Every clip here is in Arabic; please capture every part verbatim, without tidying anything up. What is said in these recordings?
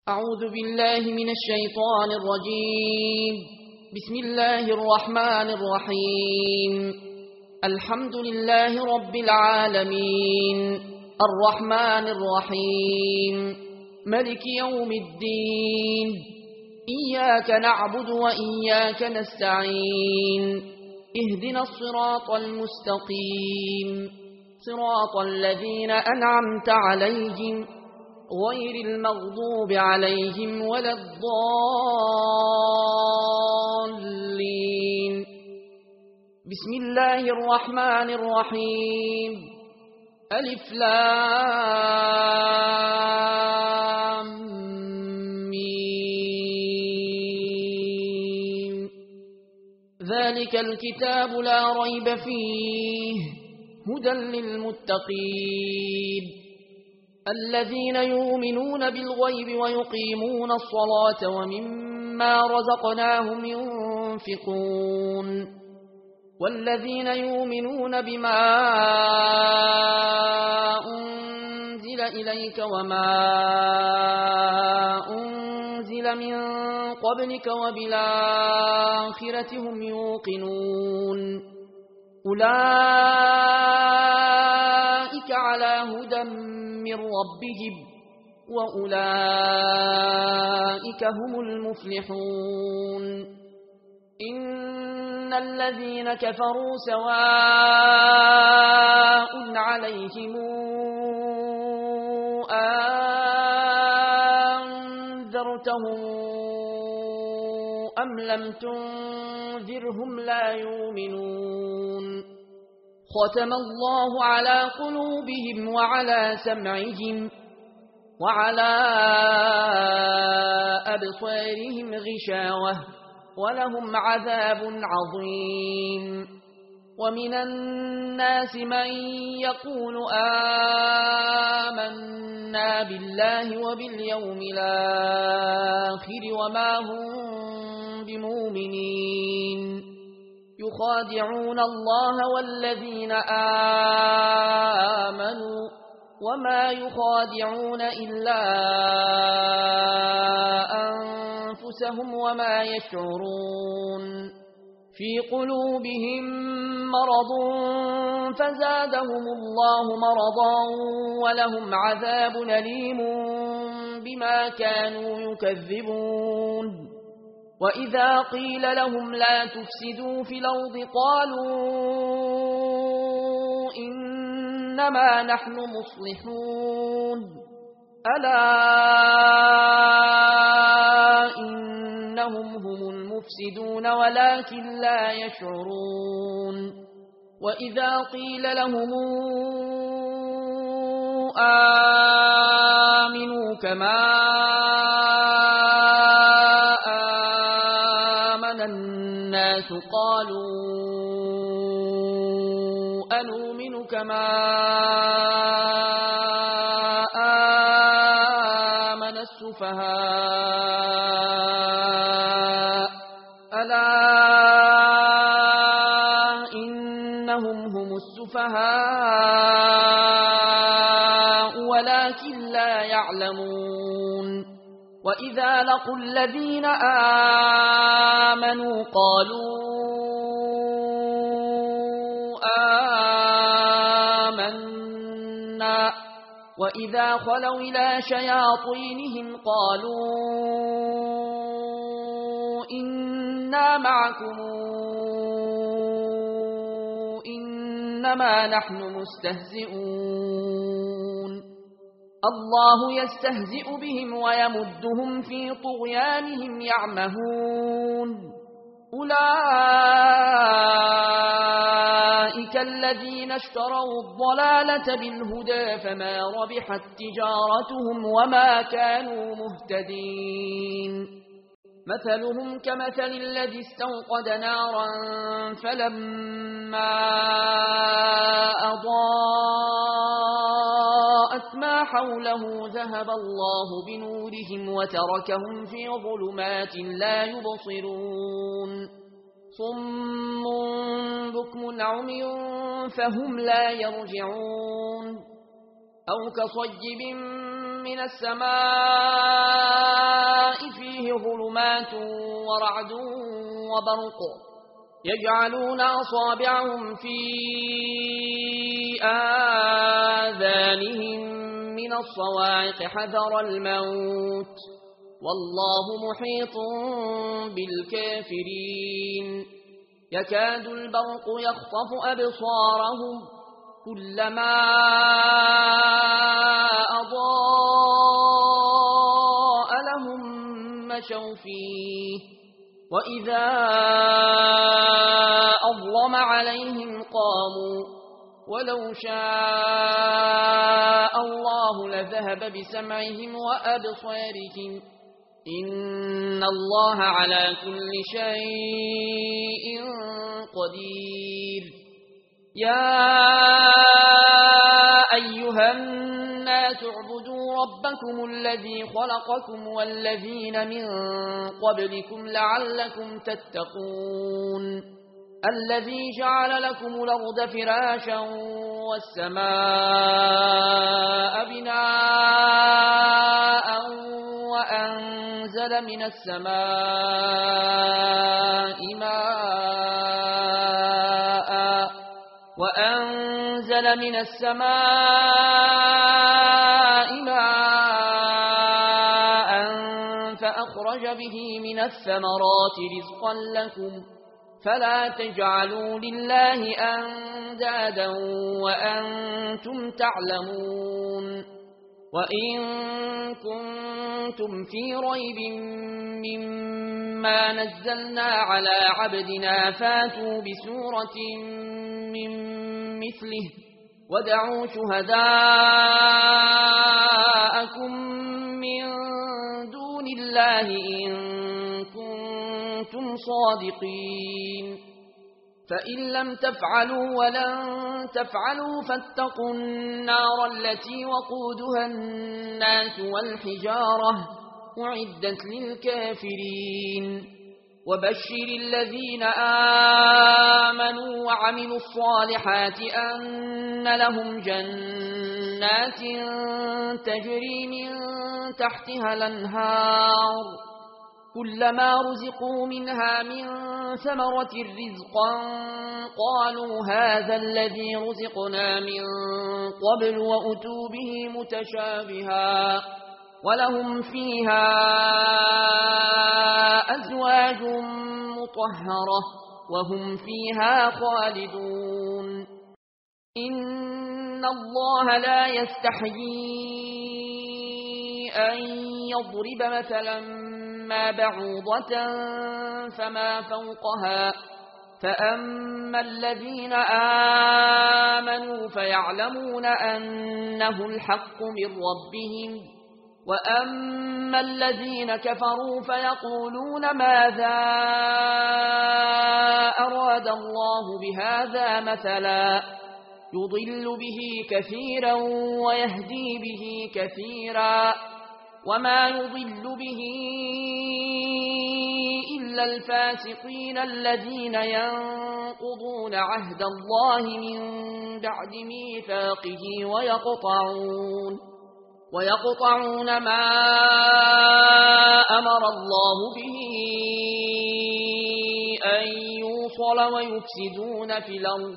أعوذ بالله من الشيطان الرجيم. بسم الله الرحمن الرحيم. الحمد لله رب العالمين، الرحمن الرحيم، ملك يوم الدين. إياك نعبد وإياك نستعين. اهدنا الصراط المستقيم، صراط الذين أنعمت عليهم غير المغضوب عليهم ولا الضالين. بسم الله الرحمن الرحيم. ألف لام ميم. ذلك الكتاب لا ريب فيه هدى للمتقين الذين يؤمنون بالغيب ويقيمون الصلاة ومما رزقناهم ينفقون والذين يؤمنون بما أنزل إليك وما أنزل من قبلك وبالآخرة هم يوقنون أولئك على هدى من ربهم وأولئك هم المفلحون. إن الذين كفروا سواء عليهم أنذرتهم أم لم تنذرهم لا يؤمنون. ختم الله على قلوبهم وعلى سمعهم وعلى أبصارهم غشاوة ولهم عذاب عظيم. ومن الناس من يقول آمنا بالله وباليوم الآخر وما هم بمؤمنين يخادعون الله والذين آمنوا وما يخادعون إلا أنفسهم وما يشعرون. في قلوبهم مرض فزادهم الله مرضا ولهم عذاب أليم بما كانوا يكذبون. وإذا قيل لهم لا تفسدوا في الأرض قالوا إنما نحن مصلحون. ألا إنهم هم المفسدون ولكن لا يشعرون. وإذا قيل لهم آمنوا كما الناس قالوا أنؤمن كما آمن السفهاء. ألا إنهم هم السفهاء ولكن لا يعلمون. وإذا لقوا الذين آمنوا قالوا آمنا وإذا خلوا إلى شياطينهم قالوا إنا معكم إنما نحن مستهزئون. الله يستهزئ بهم ويمدهم في طغيانهم يعمهون. أولئك الذين اشتروا الضلالة بالهدى فما ربحت تجارتهم وما كانوا مهتدين. مثلهم كمثل الذي استوقد نارا فلما أضاءت ما حوله ذهب الله بنورهم وتركهم في ظلمات لا يبصرون. صم بكم عمي فهم لا يرجعون. أو كصيب من السماء ظلمات ورعد وبرق يجعلون أصابعهم في آذانهم من الصواعق حذر الموت والله محيط بالكافرين يكاد البرق يخطف أبصارهم كلما أضاء لهم مشوا فيه وإذا أظلم عليهم قاموا ولو شاء الله لذهب بسمعهم وأبصارهم إن الله على كل شيء قدير يا أيها الناس اعبدوا ربكم الذي خلقكم والذين من قبلكم لعلكم تتقون الذي جعل لكم الأرض فراشا والسماء بناء وأنزل من السماء ماء وأنزل من السماء ماء فأخرج به من الثمرات رزقا لكم فلا تجعلوا لله أندادا وأنتم تعلمون وإن كنتم في ريب مما نزلنا على عبدنا فاتوا بسورة من مثله ودعوا شهداءكم من دون الله إن كنتم صادقين فإن لم تفعلوا ولن تفعلوا فاتقوا النار التي وقودها الناس والحجارة أعدت للكافرين وبشر الذين آمنوا وعملوا الصالحات أن لهم جنات تجري من تحتها الأنهار كلما رزقوا منها من ثمرة رزقا قالوا هذا الذي رزقنا من قبل وأتوا به متشابها ولهم فيها أزواج مطهرة وهم فيها خالدون إن الله لا يستحيي أن يضرب مثلا ما بعوضة فما فوقها فأما الذين آمنوا فيعلمون أنه الحق من ربهم وأما الذين كفروا فيقولون ماذا أراد الله بهذا مثلا يضل به كثيرا ويهدي به كثيرا وما يضل به إلا الفاسقين الذين ينقضون عهد الله من بعد ميثاقه ويقطعون ويقطعون ما أمر الله به أن يوصل ويفسدون في الأرض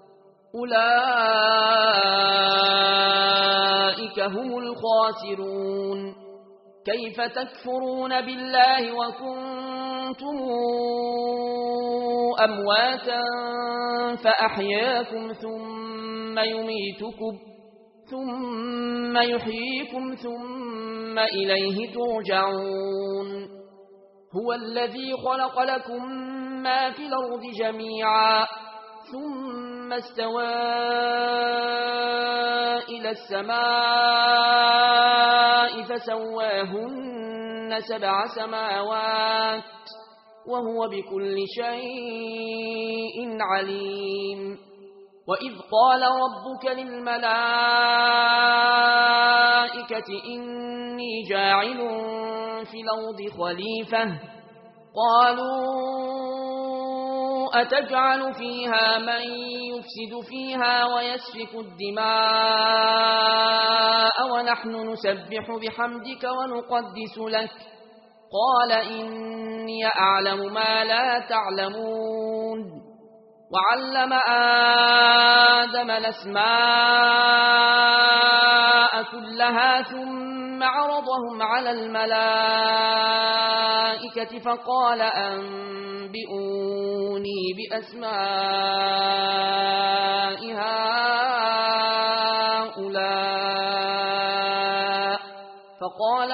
أولئك هم الخاسرون كيف تكفرون بالله وكنتم أمواتا فأحياكم ثم يميتكم ثم يحييكم ثم إليه ترجعون هو الذي خلق لكم ما في الأرض جميعا ثم استوى إلى السماء فسواهن سبع سماوات وهو بكل شيء عليم وإذ قال ربك للملائكة إني جاعل في الأرض خليفة قالوا أتجعل فيها من يفسد فيها ويسفك الدماء ونحن نسبح بحمدك ونقدس لك قال إني أعلم ما لا تعلمون وعلم آدم الأسماء كلها ثم عرضهم على الملائكة فقال أنبئوني بأسماء هؤلاء فقال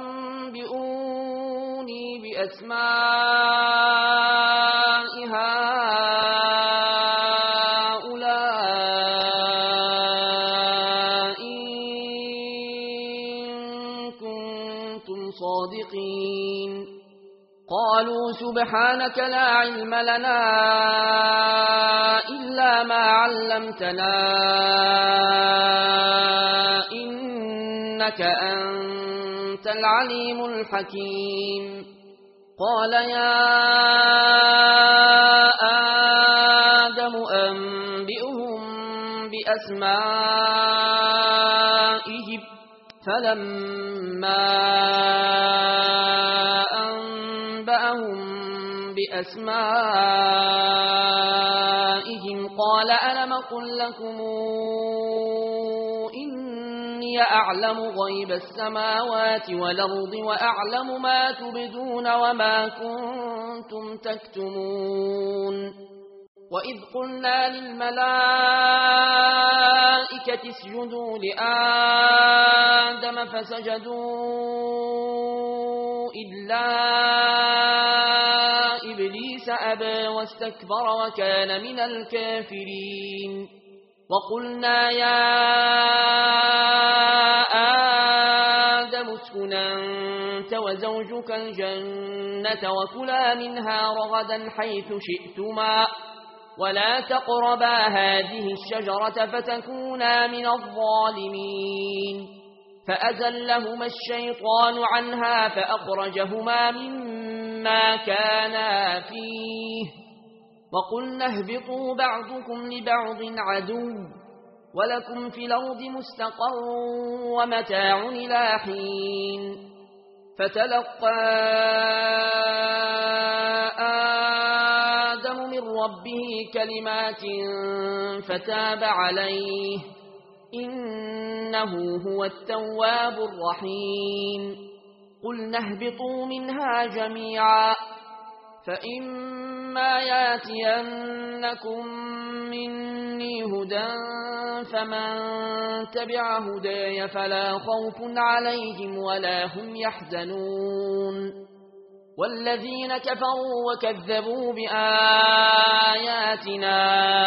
أنبئوني بأسماء هؤلاء إن كنتم صادقين قالوا سبحانك لا علم لنا إلا ما علمتنا إنك أنت العليم الحكيم قال يا آدم أنبئهم بأسمائهم فلما أنبأهم بأسمائهم قال ألم قل لكم إني أعلم غيب السماوات والأرض وأعلم ما تبدون وما كنتم تكتمون وإذ قلنا للملائكة اسجدوا لآدم فسجدوا إلا إبليس أبى واستكبر وكان من الكافرين وقلنا يا آدم اسكن أنت وزوجك الجنة وكلا منها رغدا حيث شئتما ولا تقربا هذه الشجرة فتكونا من الظالمين فأزلهما الشيطان عنها فأخرجهما مما كانا فيه وقلنا اهبطوا بعضكم لبعض عدو ولكم في الأرض مستقر ومتاع إلى حين فتلقى آدم من ربه كلمات فتاب عليه إنه هو التواب الرحيم قلنا اهبطوا منها جميعا فإما ياتينكم مني هدى فمن تبع هداي فلا خوف عليهم ولا هم يحزنون والذين كفروا وكذبوا بآياتنا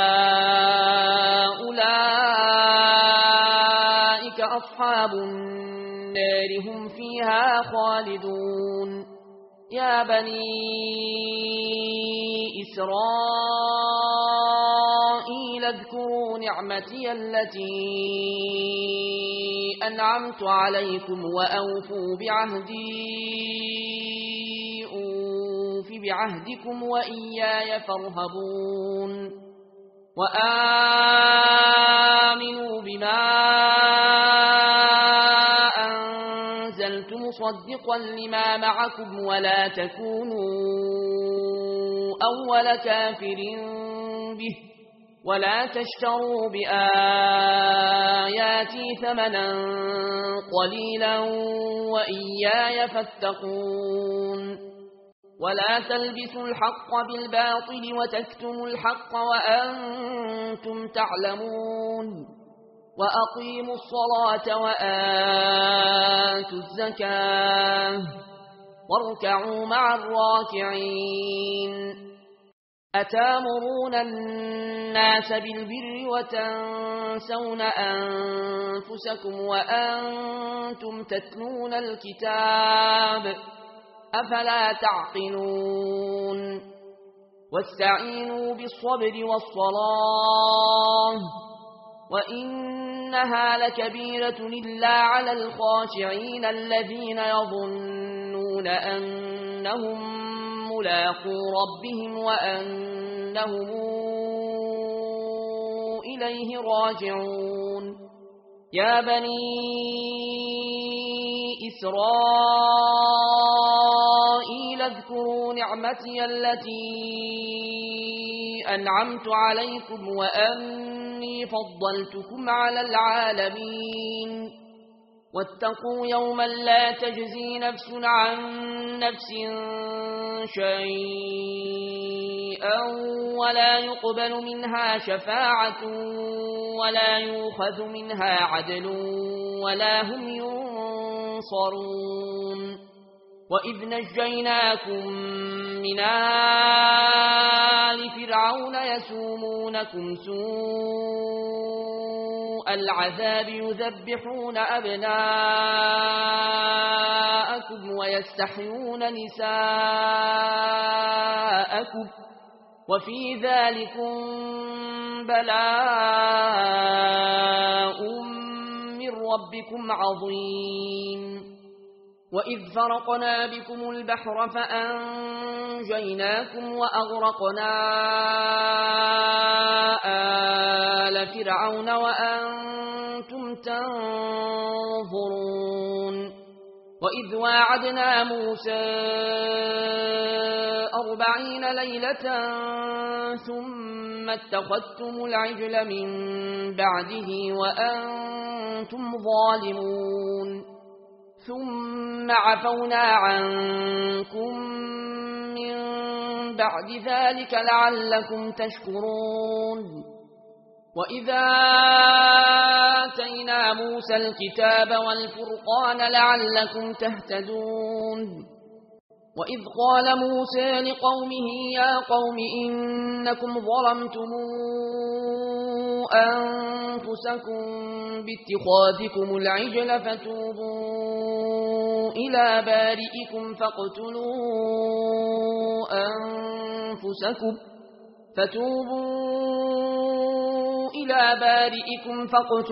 أولئك أصحاب النار هم فيها خالدون يا بني إسرائيل اذكروا نعمتي التي أنعمت عليكم وأوفوا بعهدي أوف بعهدكم وإياي فارهبون وآمنوا بما مصدقا لما معكم ولا تكونوا أول كافر به ولا تشتروا بآياتي ثمنا قليلا وإياي فاتقون ولا تلبسوا الحق بالباطل وتكتموا الحق وأنتم تعلمون وأقيموا الصلاة وآتوا الزكاة واركعوا مع الراكعين أتامرون الناس بالبر وتنسون أنفسكم وأنتم تتلون الكتاب أفلا تعقلون واستعينوا بالصبر والصلاة وإنها لكبيرة إلا على الخاشعين الذين يظنون أنهم ملاقو ربهم وأنهم إليه راجعون يا بني إسرائيل واذكروا نعمتي التي أنعمت عليكم وأني فضلتكم على العالمين واتقوا يوما لا تجزي نفس عن نفس شيئا ولا يقبل منها شفاعة ولا يؤخذ منها عدل ولا هم ينصرون وإذ نجيناكم من آل فرعون يسومونكم سوء العذاب يذبحون أبناءكم ويستحيون نساءكم وفي ذلكم بلاء من ربكم عظيم وإذ فرقنا بكم البحر فأنجيناكم وأغرقنا آل فرعون وأنتم تنظرون وإذ واعدنا موسى أربعين ليلة ثم اتخذتم العجل من بعده وأنتم ظالمون ثم عفونا عنكم من بعد ذلك لعلكم تشكرون وإذا آتينا موسى الكتاب والفرقان لعلكم تهتدون وإذ قال موسى لقومه يا قوم إنكم ظلمتم أنفسكم باتخاذكم العجل فتوبوا إلى بارئكم فاقتلوا أنفسكم فتوبوا إلى بارئكم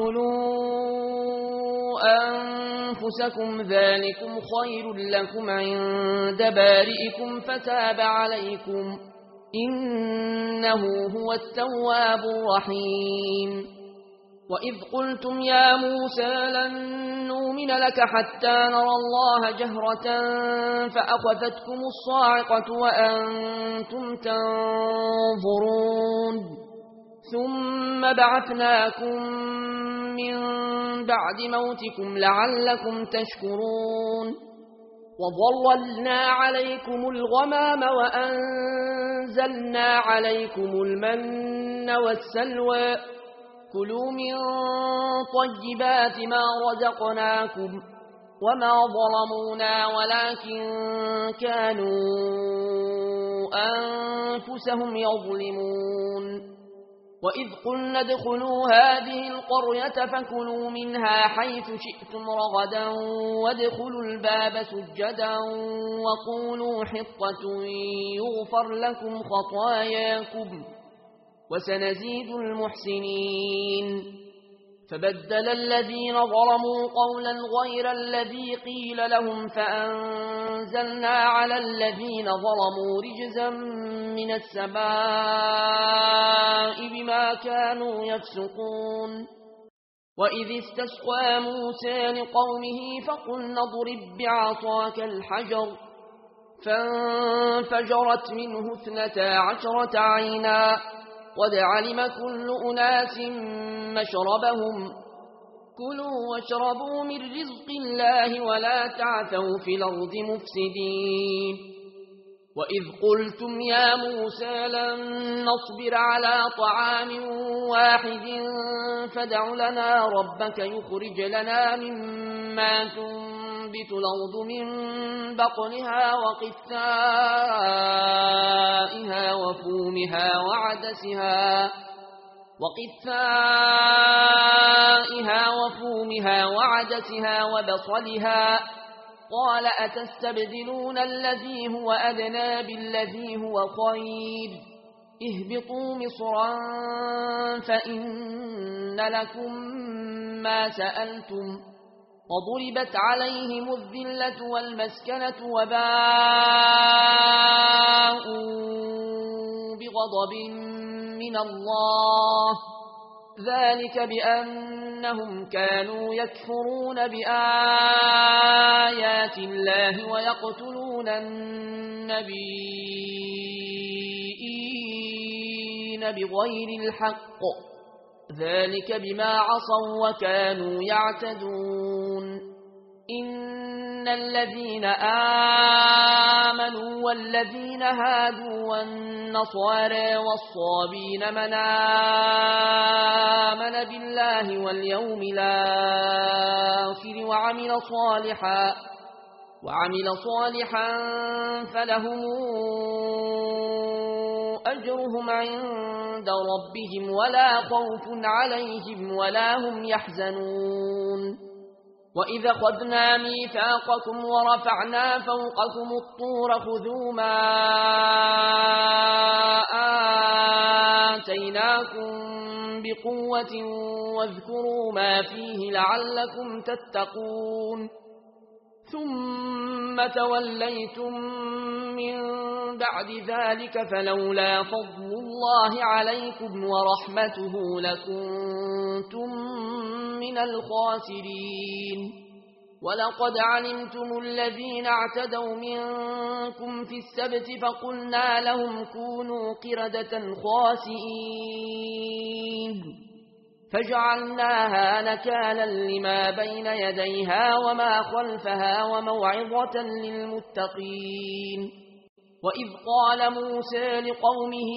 فاقتلوا أنفسكم ذلكم خير لكم عند بارئكم فتاب عليكم إنه هو التواب الرحيم وإذ قلتم يا موسى لن نؤمن لك حتى نرى الله جهرة فأخذتكم الصاعقة وأنتم تنظرون ثم بعثناكم من بعد موتكم لعلكم تشكرون وظللنا عليكم الغمام وأنزلنا عليكم المن والسلوى كلوا من طيبات ما رزقناكم وما ظلمونا ولكن كانوا أنفسهم يظلمون وإذ قلنا ادخلوا هذه القرية فكلوا منها حيث شئتم رغدا وادخلوا الباب سجدا وقولوا حطة يغفر لكم خطاياكم وسنزيد المحسنين فبدل الذين ظلموا قولا غير الذي قيل لهم فأنزلنا على الذين ظلموا رجزا من السماء بما كانوا يفسقون وإذ استسقى موسى لقومه فقلنا اضرب بعصاك الحجر فانفجرت منه اثنتا عشرة عينا قد علم كل أناس مشربهم كلوا واشربوا من رزق الله ولا تعثوا في الأرض مفسدين وإذ قلتم يا موسى لن نصبر على طعام واحد فادع لنا ربك يخرج لنا مما تنبت الأرض من بقلها وقثائها وفومها وعدسها وقثائها وفومها وعدسها وبصلها قال أتستبدلون الذي هو أدنى بالذي هو خير اهبطوا مصرا فإن لكم ما سألتم وضربت عليهم الذلة والمسكنة وباءوا بغضب من الله ذلك بأن أنهم كانوا يكفرون بآيات الله ويقتلون النبيين بغير الحق ذلك بما عصوا وكانوا يعتدون إن الذين آمنوا والذين هادوا والنصارى والصابين من آمن بالله واليوم الآخر وعمل صالحا وعمل صالحا فلهم أجرهم عند ربهم ولا خوف عليهم ولا هم يحزنون وإذا خذنا ميثاقكم ورفعنا فوقكم الطور خذوا ما آتيناكم بقوة واذكروا ما فيه لعلكم تتقون ثم توليتم من بعد ذلك فلولا فضل الله عليكم ورحمته لكنتم من الخاسرين ولقد علمتم الذين اعتدوا منكم في السبت فقلنا لهم كونوا قردة خاسئين فجعلناها نكالا لما بين يديها وما خلفها وموعظة للمتقين وإذ قال موسى لقومه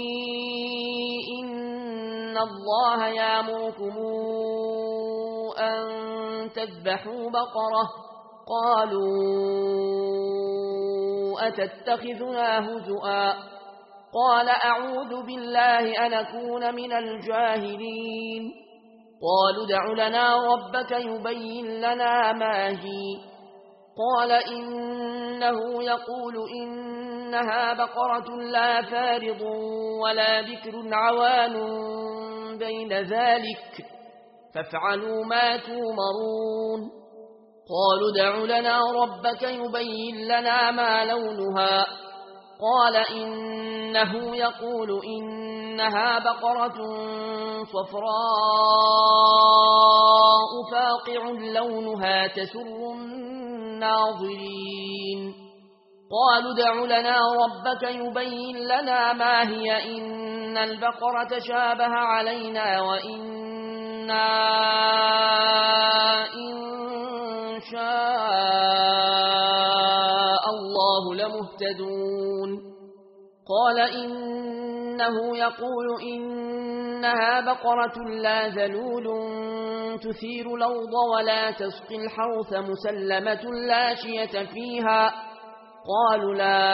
إن الله يأمركم أن تذبحوا بقرة قالوا أتتخذنا هزؤا قال أعوذ بالله أن أكون من الجاهلين قالوا دع لنا ربك يبين لنا ما هي قال إنه يقول إنها بقرة لا فارض ولا بكر عوان بين ذلك فافعلوا ما تومرون قالوا دع لنا ربك يبين لنا ما لونها قال إنه يقول إنها بقرة صفراء فاقع لونها تسر الناظرين قالوا دع لنا ربك يبين لنا ما هي إن البقرة شابه علينا وإنا إن شاء الله لمهتدون قال إنه يقول إنها بقرة لا ذلول تثير الأرض ولا تسقي الحرث مسلمة لا شية فيها قالوا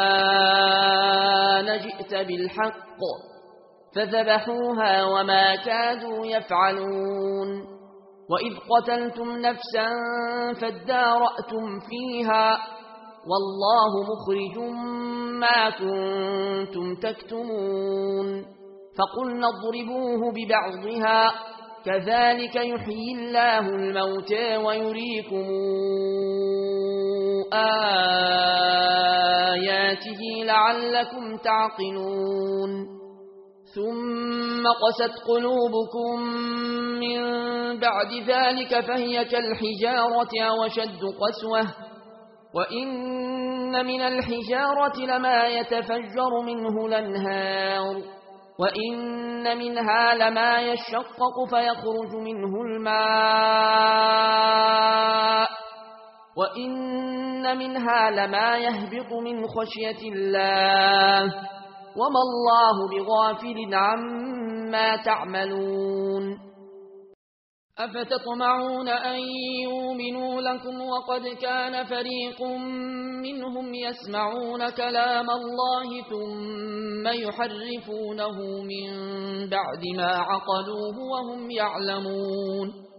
لا نجئت بالحق فذبحوها وما كادوا يفعلون وإذ قتلتم نفسا فادارأتم فيها والله مخرج ما كنتم تكتمون فقلنا اضربوه ببعضها كذلك يحيي الله الموتى ويريكم آياته لعلكم تعقلون ثم قست قلوبكم من بعد ذلك فهي كالحجارة وشد قسوة وإن من الحجارة لما يتفجر منه الأنهار وإن منها لما يشقق فيخرج منه الماء وإن منها لما يهبط من خشية الله وما الله بغافل عما تعملون أفتطمعون أن يؤمنوا لكم وقد كان فريق منهم يسمعون كلام الله ثم يحرفونه من بعد ما عقلوه وهم يعلمون